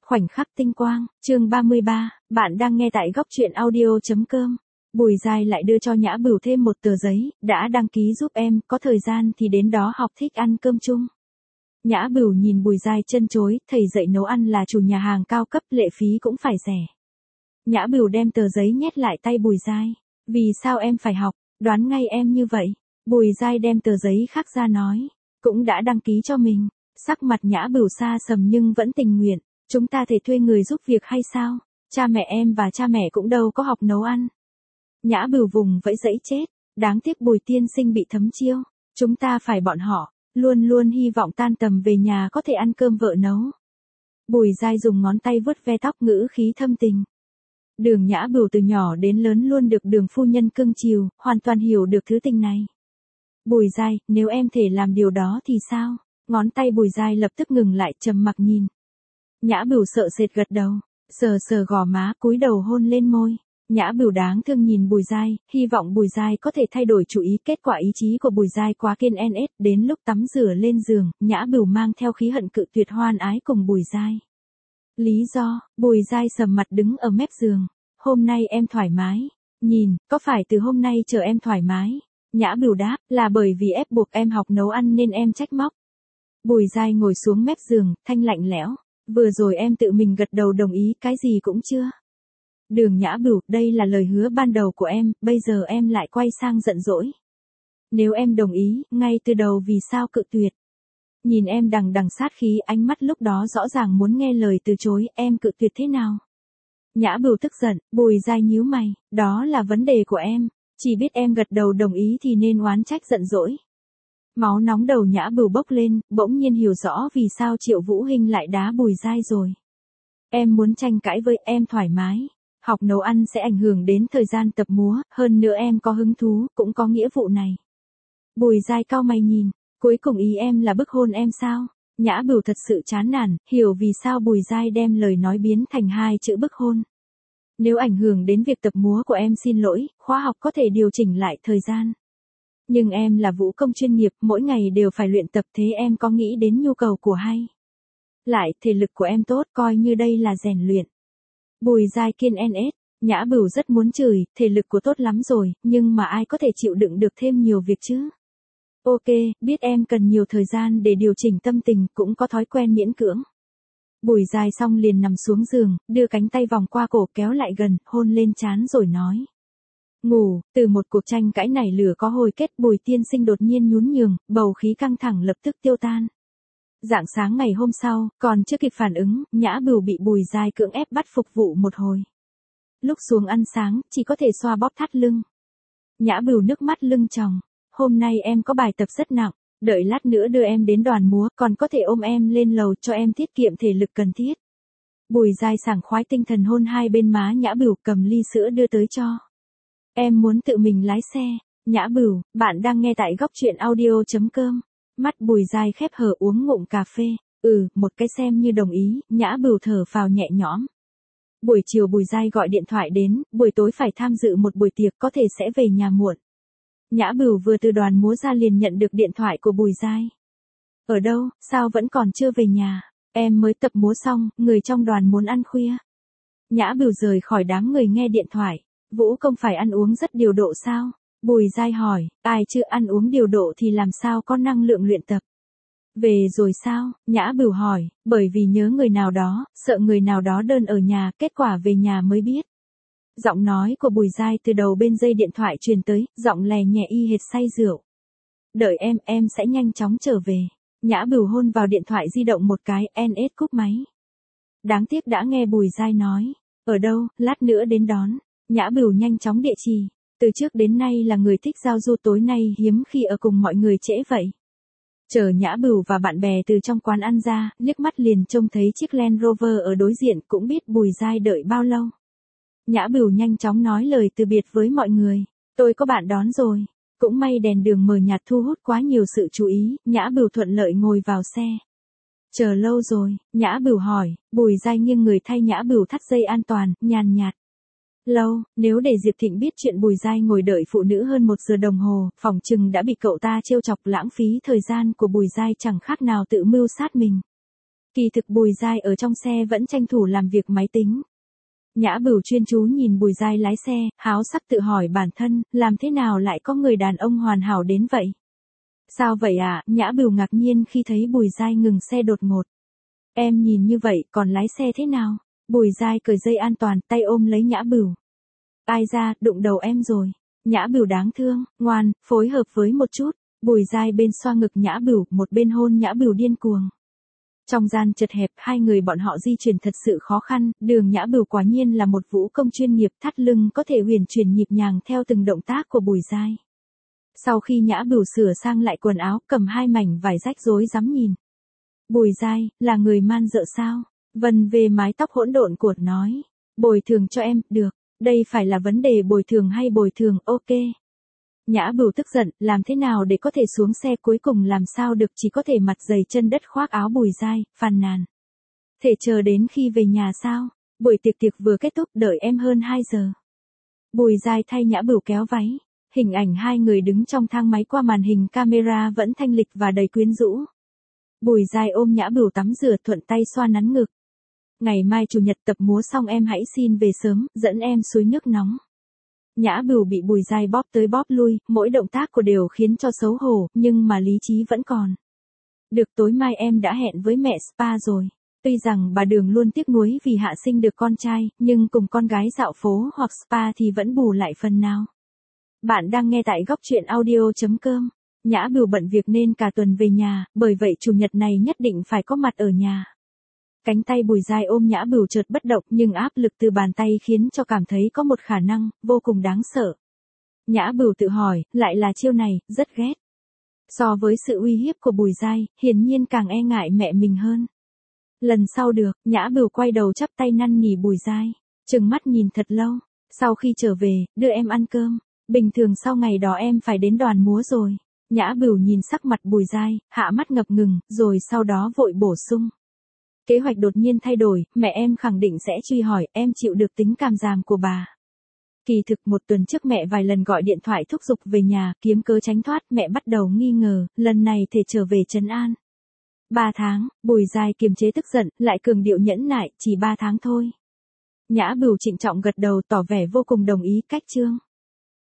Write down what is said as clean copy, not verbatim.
Khoảnh khắc tinh quang, chương 33, bạn đang nghe tại góc truyện audio.com. Bùi Giai lại đưa cho Nhã Bửu thêm một tờ giấy, đã đăng ký giúp em, có thời gian thì đến đó học, thích ăn cơm chung. Nhã Bửu nhìn Bùi Giai chân chối, thầy dạy nấu ăn là chủ nhà hàng cao cấp, lệ phí cũng phải rẻ. Nhã Bửu đem tờ giấy nhét lại tay Bùi Giai. Vì sao em phải học, đoán ngay em như vậy. Bùi Giai đem tờ giấy khác ra nói, cũng đã đăng ký cho mình. Sắc mặt Nhã Bửu xa sầm nhưng vẫn tình nguyện. Chúng ta thể thuê người giúp việc hay sao? Cha mẹ em và cha mẹ cũng đâu có học nấu ăn. Nhã Bửu vùng vẫy dẫy chết. Đáng tiếc Bùi tiên sinh bị thấm chiêu. Chúng ta phải bọn họ. Luôn luôn hy vọng tan tầm về nhà có thể ăn cơm vợ nấu. Bùi Giai dùng ngón tay vuốt ve tóc, ngữ khí thâm tình. Đường Nhã Bửu từ nhỏ đến lớn luôn được Đường phu nhân cưng chiều, hoàn toàn hiểu được thứ tình này. Bùi Giai, nếu em thể làm điều đó thì sao? Ngón tay Bùi Giai lập tức ngừng lại, trầm mặc nhìn. Nhã Bửu sợ sệt gật đầu, sờ sờ gò má, cúi đầu hôn lên môi. Nhã Bửu đáng thương nhìn Bùi Giai, hy vọng Bùi Giai có thể thay đổi chủ ý. Kết quả ý chí của Bùi Giai quá kiên NS, đến lúc tắm rửa lên giường, Nhã Bửu mang theo khí hận cự tuyệt hoan ái cùng Bùi Giai. Lý do, Bùi Giai sầm mặt đứng ở mép giường. Hôm nay em thoải mái. Nhìn, có phải từ hôm nay chờ em thoải mái? Nhã Bửu đáp, là bởi vì ép buộc em học nấu ăn nên em trách móc. Bùi Giai ngồi xuống mép giường, thanh lạnh lẽo. Vừa rồi em tự mình gật đầu đồng ý, cái gì cũng chưa. Đường Nhã Bửu, đây là lời hứa ban đầu của em, bây giờ em lại quay sang giận dỗi. Nếu em đồng ý, ngay từ đầu vì sao cự tuyệt? Nhìn em đằng đằng sát khí, ánh mắt lúc đó rõ ràng muốn nghe lời từ chối, em cự tuyệt thế nào? Nhã Bửu tức giận, Bùi Giai nhíu mày, đó là vấn đề của em, chỉ biết em gật đầu đồng ý thì nên oán trách giận dỗi. Máu nóng đầu Nhã Bửu bốc lên, bỗng nhiên hiểu rõ vì sao Triệu Vũ Hinh lại đá Bùi Giai rồi. Em muốn tranh cãi với em thoải mái. Học nấu ăn sẽ ảnh hưởng đến thời gian tập múa, hơn nữa em có hứng thú, cũng có nghĩa vụ này. Bùi Giai cau mày nhìn, cuối cùng ý em là bức hôn em sao? Nhã Bửu thật sự chán nản, hiểu vì sao Bùi Giai đem lời nói biến thành hai chữ bức hôn. Nếu ảnh hưởng đến việc tập múa của em xin lỗi, khóa học có thể điều chỉnh lại thời gian. Nhưng em là vũ công chuyên nghiệp, mỗi ngày đều phải luyện tập, thế em có nghĩ đến nhu cầu của hay? Lại, thể lực của em tốt, coi như đây là rèn luyện. Bùi Giai kiên NS, Nhã Bửu rất muốn chửi, thể lực của tốt lắm rồi, nhưng mà ai có thể chịu đựng được thêm nhiều việc chứ? Ok, biết em cần nhiều thời gian để điều chỉnh tâm tình, cũng có thói quen miễn cưỡng. Bùi Giai xong liền nằm xuống giường, đưa cánh tay vòng qua cổ kéo lại gần, hôn lên trán rồi nói. Ngủ, từ một cuộc tranh cãi nảy lửa có hồi kết, Bùi tiên sinh đột nhiên nhún nhường, bầu khí căng thẳng lập tức tiêu tan. Rạng sáng ngày hôm sau, còn chưa kịp phản ứng, Nhã Bửu bị Bùi Giai cưỡng ép bắt phục vụ một hồi. Lúc xuống ăn sáng, chỉ có thể xoa bóp thắt lưng. Nhã Bửu nước mắt lưng tròng. Hôm nay em có bài tập rất nặng, đợi lát nữa đưa em đến đoàn múa, còn có thể ôm em lên lầu cho em tiết kiệm thể lực cần thiết. Bùi Giai sảng khoái tinh thần hôn hai bên má Nhã Bửu, cầm ly sữa đưa tới cho. Em muốn tự mình lái xe. Nhã Bửu, bạn đang nghe tại góc truyện audio.com. Mắt Bùi Giai khép hờ uống ngụm cà phê. Một cái xem như đồng ý, Nhã Bửu thở phào nhẹ nhõm. Buổi chiều Bùi Giai gọi điện thoại đến, buổi tối phải tham dự một buổi tiệc, có thể sẽ về nhà muộn. Nhã Bửu vừa từ đoàn múa ra liền nhận được điện thoại của Bùi Giai. Ở đâu, sao vẫn còn chưa về nhà? Em mới tập múa xong, người trong đoàn muốn ăn khuya. Nhã Bửu rời khỏi đám người nghe điện thoại. Vũ công phải ăn uống rất điều độ sao? Bùi Giai hỏi, ai chưa ăn uống điều độ thì làm sao có năng lượng luyện tập? Về rồi sao? Nhã Bửu hỏi, bởi vì nhớ người nào đó, sợ người nào đó đơn ở nhà, kết quả về nhà mới biết. Giọng nói của Bùi Giai từ đầu bên dây điện thoại truyền tới, giọng lè nhẹ y hệt say rượu. Đợi em sẽ nhanh chóng trở về. Nhã Bửu hôn vào điện thoại di động một cái, NS cúp máy. Đáng tiếc đã nghe Bùi Giai nói, ở đâu, lát nữa đến đón. Nhã Bửu nhanh chóng địa chỉ. Từ trước đến nay là người thích giao du, tối nay hiếm khi ở cùng mọi người trễ vậy. Chờ Nhã Bửu và bạn bè từ trong quán ăn ra, liếc mắt liền trông thấy chiếc Land Rover ở đối diện, cũng biết Bùi Giai đợi bao lâu. Nhã Bửu nhanh chóng nói lời từ biệt với mọi người. Tôi có bạn đón rồi. Cũng may đèn đường mờ nhạt thu hút quá nhiều sự chú ý, Nhã Bửu thuận lợi ngồi vào xe. Chờ lâu rồi, Nhã Bửu hỏi, Bùi Giai nghiêng người thay Nhã Bửu thắt dây an toàn, nhàn nhạt. Lâu, nếu để Diệp Thịnh biết chuyện Bùi Giai ngồi đợi phụ nữ hơn 1 giờ đồng hồ, phỏng chừng đã bị cậu ta trêu chọc, lãng phí thời gian của Bùi Giai chẳng khác nào tự mưu sát mình. Kỳ thực Bùi Giai ở trong xe vẫn tranh thủ làm việc máy tính. Nhã Bửu chuyên chú nhìn Bùi Giai lái xe, háo sắc tự hỏi bản thân, làm thế nào lại có người đàn ông hoàn hảo đến vậy? Sao vậy ạ? Nhã Bửu ngạc nhiên khi thấy Bùi Giai ngừng xe đột ngột. Em nhìn như vậy, còn lái xe thế nào? Bùi Giai cởi dây an toàn, tay ôm lấy Nhã Bửu. Ai ra, đụng đầu em rồi. Nhã Bửu đáng thương, ngoan, phối hợp với một chút. Bùi Giai bên xoa ngực Nhã Bửu, một bên hôn Nhã Bửu điên cuồng. Trong gian chật hẹp, hai người bọn họ di chuyển thật sự khó khăn, đường Nhã Bửu quả nhiên là một vũ công chuyên nghiệp, thắt lưng có thể huyền chuyển nhịp nhàng theo từng động tác của Bùi Giai. Sau khi Nhã Bửu sửa sang lại quần áo, cầm hai mảnh vải rách rối rắm nhìn. Bùi Giai, là người man dợ sao? Vân về mái tóc hỗn độn của nói. Bồi thường cho em, được. Đây phải là vấn đề bồi thường hay bồi thường, ok. Nhã Bửu tức giận, làm thế nào để có thể xuống xe, cuối cùng làm sao được, chỉ có thể mặt dày chân đất khoác áo Bùi Giai, phàn nàn. Thể chờ đến khi về nhà sao? Buổi tiệc vừa kết thúc, đợi em hơn 2 giờ. Bùi Giai thay Nhã Bửu kéo váy. Hình ảnh hai người đứng trong thang máy qua màn hình camera vẫn thanh lịch và đầy quyến rũ. Bùi Giai ôm Nhã Bửu tắm rửa, thuận tay xoa nắn ngực. Ngày mai chủ nhật tập múa xong em hãy xin về sớm, dẫn em suối nước nóng. Nhã Bửu bị Bùi Giai bóp tới bóp lui, mỗi động tác của đều khiến cho xấu hổ, nhưng mà lý trí vẫn còn. Được, tối mai em đã hẹn với mẹ spa rồi. Tuy rằng bà Đường luôn tiếc nuối vì Hạ sinh được con trai, nhưng cùng con gái dạo phố hoặc spa thì vẫn bù lại phần nào. Bạn đang nghe tại góc truyện audio.com. Nhã Bửu bận việc nên cả tuần về nhà, bởi vậy chủ nhật này nhất định phải có mặt ở nhà. Cánh tay Bùi Giai ôm Nhã Bửu chợt bất động, nhưng áp lực từ bàn tay khiến cho cảm thấy có một khả năng vô cùng đáng sợ. Nhã Bửu tự hỏi, lại là chiêu này, rất ghét. So với sự uy hiếp của Bùi Giai, hiển nhiên càng e ngại mẹ mình hơn. Lần sau được, Nhã Bửu quay đầu chắp tay năn nỉ Bùi Giai, trừng mắt nhìn thật lâu. Sau khi trở về, đưa em ăn cơm. Bình thường sau ngày đó em phải đến đoàn múa rồi. Nhã Bửu nhìn sắc mặt Bùi Giai, hạ mắt ngập ngừng, rồi sau đó vội bổ sung. Kế hoạch đột nhiên thay đổi, mẹ em khẳng định sẽ truy hỏi, em chịu được tính càm giảm của bà. Kỳ thực một tuần trước mẹ vài lần gọi điện thoại thúc giục về nhà, kiếm cớ tránh thoát, mẹ bắt đầu nghi ngờ, lần này thể trở về trấn an. 3 tháng, Bùi Giai kiềm chế tức giận, lại cường điệu nhẫn nại, chỉ 3 tháng thôi. Nhã Bửu trịnh trọng gật đầu tỏ vẻ vô cùng đồng ý, cách chương.